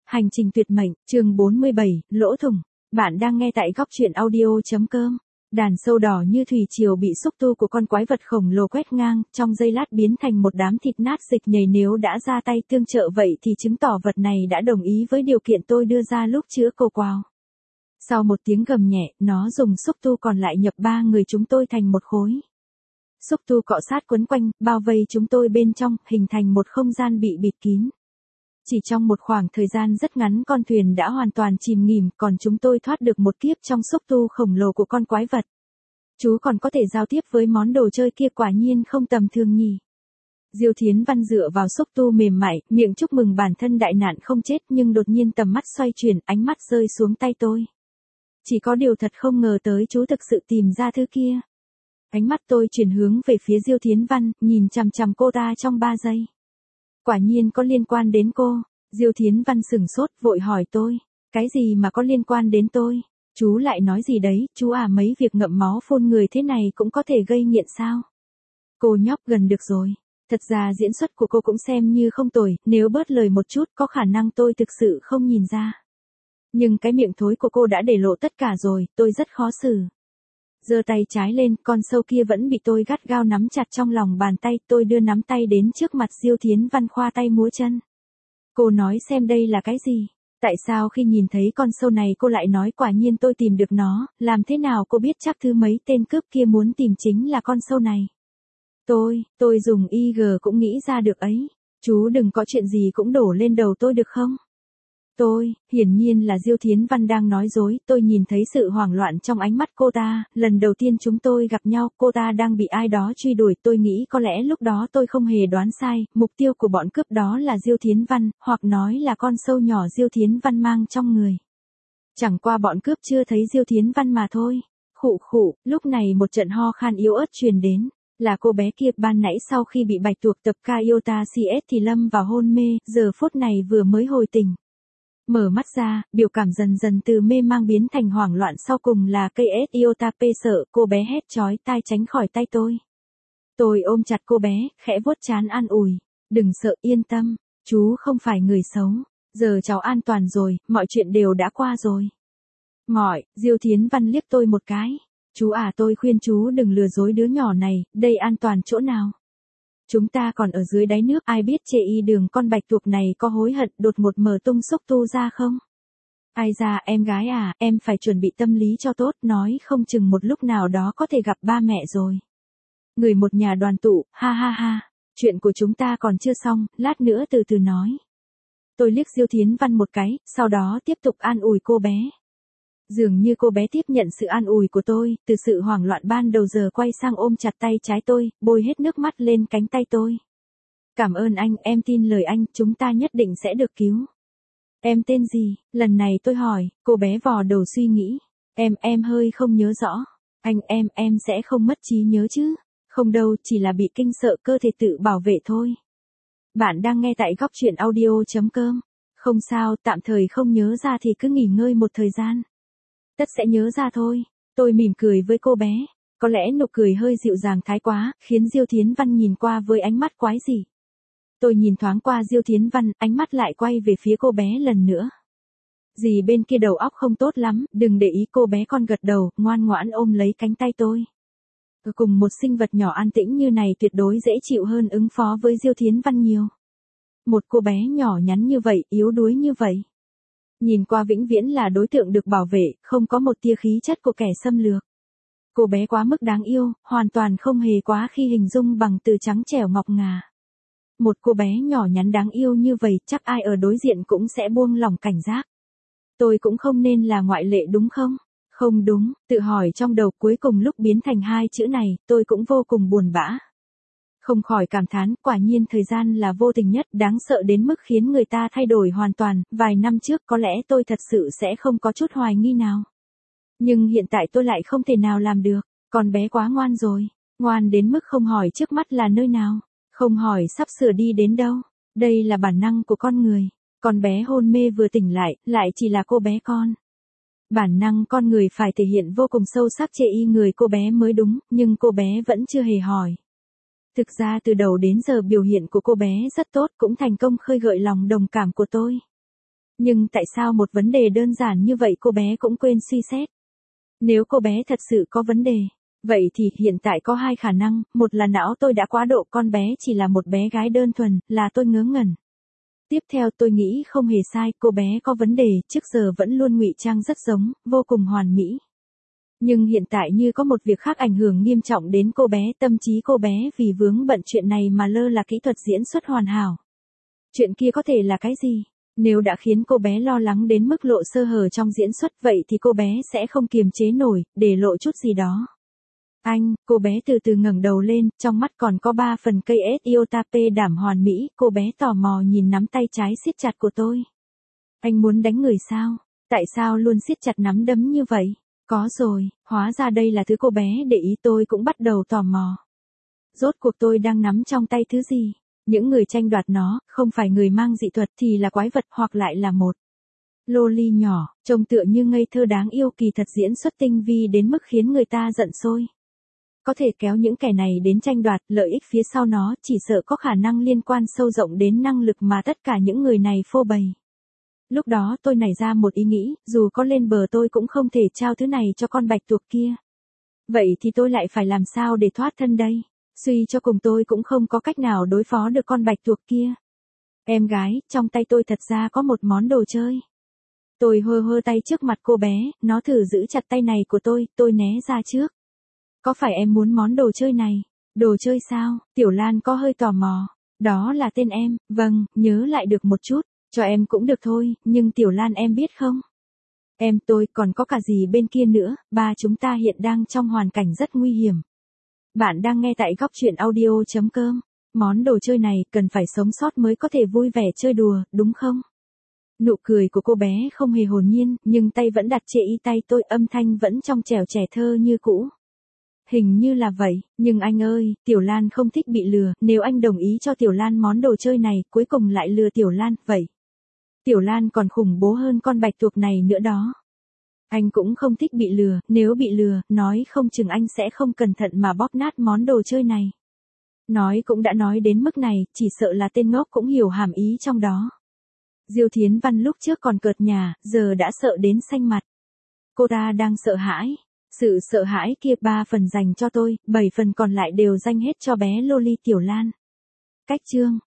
Hành trình tuyệt mệnh, chương 47, lỗ thủng. Bạn đang nghe tại góc truyện audio.com. Đàn sâu đỏ như thủy triều bị xúc tu của con quái vật khổng lồ quét ngang, trong giây lát biến thành một đám thịt nát dịch nhầy. Nếu đã ra tay tương trợ vậy thì chứng tỏ vật này đã đồng ý với điều kiện tôi đưa ra lúc chữa cô quào. Sau một tiếng gầm nhẹ, nó dùng xúc tu còn lại nhập ba người chúng tôi thành một khối. Xúc tu cọ sát quấn quanh, bao vây chúng tôi bên trong, hình thành một không gian bị bịt kín. Chỉ trong một khoảng thời gian rất ngắn con thuyền đã hoàn toàn chìm nghỉm, còn chúng tôi thoát được một kiếp trong xúc tu khổng lồ của con quái vật. Chú còn có thể giao tiếp với món đồ chơi kia, quả nhiên không tầm thường nhỉ. Diêu Thiến Văn dựa vào xúc tu mềm mại, miệng chúc mừng bản thân đại nạn không chết, nhưng đột nhiên tầm mắt xoay chuyển, ánh mắt rơi xuống tay tôi. Chỉ có điều thật không ngờ tới chú thực sự tìm ra thứ kia. Ánh mắt tôi chuyển hướng về phía Diêu Thiến Văn, nhìn chằm chằm cô ta trong 3 giây. Quả nhiên có liên quan đến cô. Diêu Thiến Văn sửng sốt, vội hỏi tôi. Cái gì mà có liên quan đến tôi? Chú lại nói gì đấy, chú à, mấy việc ngậm máu phun người thế này cũng có thể gây nghiện sao? Cô nhóc gần được rồi. Thật ra diễn xuất của cô cũng xem như không tồi, nếu bớt lời một chút có khả năng tôi thực sự không nhìn ra. Nhưng cái miệng thối của cô đã để lộ tất cả rồi, tôi rất khó xử. Giơ tay trái lên, con sâu kia vẫn bị tôi gắt gao nắm chặt trong lòng bàn tay, tôi đưa nắm tay đến trước mặt Diêu Thiến Văn, khoa tay múa chân. Cô nói xem đây là cái gì? Tại sao khi nhìn thấy con sâu này cô lại nói quả nhiên tôi tìm được nó, làm thế nào cô biết chắc thứ mấy tên cướp kia muốn tìm chính là con sâu này? Tôi dùng IG cũng nghĩ ra được ấy. Chú đừng có chuyện gì cũng đổ lên đầu tôi được không? Hiển nhiên là Diêu Thiến Văn đang nói dối, tôi nhìn thấy sự hoảng loạn trong ánh mắt cô ta, lần đầu tiên chúng tôi gặp nhau, cô ta đang bị ai đó truy đuổi, tôi nghĩ có lẽ lúc đó tôi không hề đoán sai, mục tiêu của bọn cướp đó là Diêu Thiến Văn, hoặc nói là con sâu nhỏ Diêu Thiến Văn mang trong người. Chẳng qua bọn cướp chưa thấy Diêu Thiến Văn mà thôi. Khụ, lúc này một trận ho khan yếu ớt truyền đến. Là cô bé kia, ban nãy sau khi bị bạch tuộc tập Kaiota CS thì lâm vào hôn mê, giờ phút này vừa mới hồi tỉnh. Mở mắt ra, biểu cảm dần dần từ mê mang biến thành hoảng loạn, sau cùng là cây Iota P sợ, cô bé hét chói tai tránh khỏi tay tôi. Tôi ôm chặt cô bé, khẽ vuốt trán an ủi. Đừng sợ, yên tâm, chú không phải người xấu. Giờ cháu an toàn rồi, mọi chuyện đều đã qua rồi. Diêu Thiến Văn liếc tôi một cái. Chú à, tôi khuyên chú đừng lừa dối đứa nhỏ này, đây an toàn chỗ nào? Chúng ta còn ở dưới đáy nước, ai biết chê y đường con bạch tuộc này có hối hận đột ngột mở tung xúc tu ra không? Ai ra, em gái à, em phải chuẩn bị tâm lý cho tốt, nói không chừng một lúc nào đó có thể gặp ba mẹ rồi. Người một nhà đoàn tụ, ha ha ha, chuyện của chúng ta còn chưa xong, lát nữa từ từ nói. Tôi liếc Diêu Thiến Văn một cái, sau đó tiếp tục an ủi cô bé. Dường như cô bé tiếp nhận sự an ủi của tôi, từ sự hoảng loạn ban đầu giờ quay sang ôm chặt tay trái tôi, bôi hết nước mắt lên cánh tay tôi. Cảm ơn anh, em tin lời anh, chúng ta nhất định sẽ được cứu. Em tên gì? Lần này tôi hỏi, cô bé vò đầu suy nghĩ. Em hơi không nhớ rõ. Anh, em sẽ không mất trí nhớ chứ? Không đâu, chỉ là bị kinh sợ, cơ thể tự bảo vệ thôi. Bạn đang nghe tại góc truyện audio.com. Không sao, tạm thời không nhớ ra thì cứ nghỉ ngơi một thời gian. Tất sẽ nhớ ra thôi. Tôi mỉm cười với cô bé. Có lẽ nụ cười hơi dịu dàng thái quá, khiến Diêu Thiến Văn nhìn qua với ánh mắt quái dị. Tôi nhìn thoáng qua Diêu Thiến Văn, ánh mắt lại quay về phía cô bé lần nữa. Dì bên kia đầu óc không tốt lắm, đừng để ý, cô bé con gật đầu, ngoan ngoãn ôm lấy cánh tay tôi. Cùng một sinh vật nhỏ an tĩnh như này tuyệt đối dễ chịu hơn ứng phó với Diêu Thiến Văn nhiều. Một cô bé nhỏ nhắn như vậy, yếu đuối như vậy. Nhìn qua vĩnh viễn là đối tượng được bảo vệ, không có một tia khí chất của kẻ xâm lược. Cô bé quá mức đáng yêu, hoàn toàn không hề quá khi hình dung bằng từ trắng trẻo ngọc ngà. Một cô bé nhỏ nhắn đáng yêu như vậy, chắc ai ở đối diện cũng sẽ buông lỏng cảnh giác. Tôi cũng không nên là ngoại lệ đúng không? Không đúng, tự hỏi trong đầu, cuối cùng lúc biến thành hai chữ này, tôi cũng vô cùng buồn bã. Không khỏi cảm thán, quả nhiên thời gian là vô tình nhất, đáng sợ đến mức khiến người ta thay đổi hoàn toàn, vài năm trước có lẽ tôi thật sự sẽ không có chút hoài nghi nào. Nhưng hiện tại tôi lại không thể nào làm được, con bé quá ngoan rồi, ngoan đến mức không hỏi trước mắt là nơi nào, không hỏi sắp sửa đi đến đâu, đây là bản năng của con người. Con bé hôn mê vừa tỉnh lại chỉ là cô bé con. Bản năng con người phải thể hiện vô cùng sâu sắc chê y người cô bé mới đúng, nhưng cô bé vẫn chưa hề hỏi. Thực ra từ đầu đến giờ biểu hiện của cô bé rất tốt, cũng thành công khơi gợi lòng đồng cảm của tôi. Nhưng tại sao một vấn đề đơn giản như vậy cô bé cũng quên suy xét? Nếu cô bé thật sự có vấn đề, vậy thì hiện tại có hai khả năng, một là não tôi đã quá độ, con bé chỉ là một bé gái đơn thuần, là tôi ngớ ngẩn. Tiếp theo tôi nghĩ không hề sai, cô bé có vấn đề, trước giờ vẫn luôn ngụy trang rất giống, vô cùng hoàn mỹ. Nhưng hiện tại như có một việc khác ảnh hưởng nghiêm trọng đến cô bé, tâm trí cô bé vì vướng bận chuyện này mà lơ là kỹ thuật diễn xuất hoàn hảo. Chuyện kia có thể là cái gì? Nếu đã khiến cô bé lo lắng đến mức lộ sơ hở trong diễn xuất vậy thì cô bé sẽ không kiềm chế nổi, để lộ chút gì đó. Anh, cô bé từ từ ngẩng đầu lên, trong mắt còn có 3 phần cây iota p đảm hoàn mỹ, cô bé tò mò nhìn nắm tay trái siết chặt của tôi. Anh muốn đánh người sao? Tại sao luôn siết chặt nắm đấm như vậy? Có rồi, hóa ra đây là thứ cô bé để ý, tôi cũng bắt đầu tò mò. Rốt cuộc tôi đang nắm trong tay thứ gì? Những người tranh đoạt nó, không phải người mang dị thuật thì là quái vật hoặc lại là một loli nhỏ, trông tựa như ngây thơ đáng yêu, kỳ thật diễn xuất tinh vi đến mức khiến người ta giận sôi. Có thể kéo những kẻ này đến tranh đoạt, lợi ích phía sau nó chỉ sợ có khả năng liên quan sâu rộng đến năng lực mà tất cả những người này phô bày. Lúc đó tôi nảy ra một ý nghĩ, dù có lên bờ tôi cũng không thể trao thứ này cho con bạch tuộc kia. Vậy thì tôi lại phải làm sao để thoát thân đây? Suy cho cùng tôi cũng không có cách nào đối phó được con bạch tuộc kia. Em gái, trong tay tôi thật ra có một món đồ chơi. Tôi hơ hơ tay trước mặt cô bé, nó thử giữ chặt tay này của tôi né ra trước. Có phải em muốn món đồ chơi này? Đồ chơi sao? Tiểu Lan có hơi tò mò. Đó là tên em, vâng, nhớ lại được một chút, cho em cũng được thôi, nhưng Tiểu Lan em biết không? Em tôi còn có cả gì bên kia nữa, ba chúng ta hiện đang trong hoàn cảnh rất nguy hiểm. Bạn đang nghe tại góc truyện audio.com. Món đồ chơi này cần phải sống sót mới có thể vui vẻ chơi đùa, đúng không? Nụ cười của cô bé không hề hồn nhiên, nhưng tay vẫn đặt trên tay tôi, âm thanh vẫn trong trẻo trẻ thơ như cũ. Hình như là vậy, nhưng anh ơi, Tiểu Lan không thích bị lừa, nếu anh đồng ý cho Tiểu Lan món đồ chơi này, cuối cùng lại lừa Tiểu Lan, vậy. Tiểu Lan còn khủng bố hơn con bạch tuộc này nữa đó. Anh cũng không thích bị lừa, nếu bị lừa, nói không chừng anh sẽ không cẩn thận mà bóp nát món đồ chơi này. Nói cũng đã nói đến mức này, chỉ sợ là tên ngốc cũng hiểu hàm ý trong đó. Diêu Thiến Văn lúc trước còn cợt nhả, giờ đã sợ đến xanh mặt. Cô ta đang sợ hãi. Sự sợ hãi kia 3 phần dành cho tôi, 7 phần còn lại đều dành hết cho bé Loli Tiểu Lan. Cách chương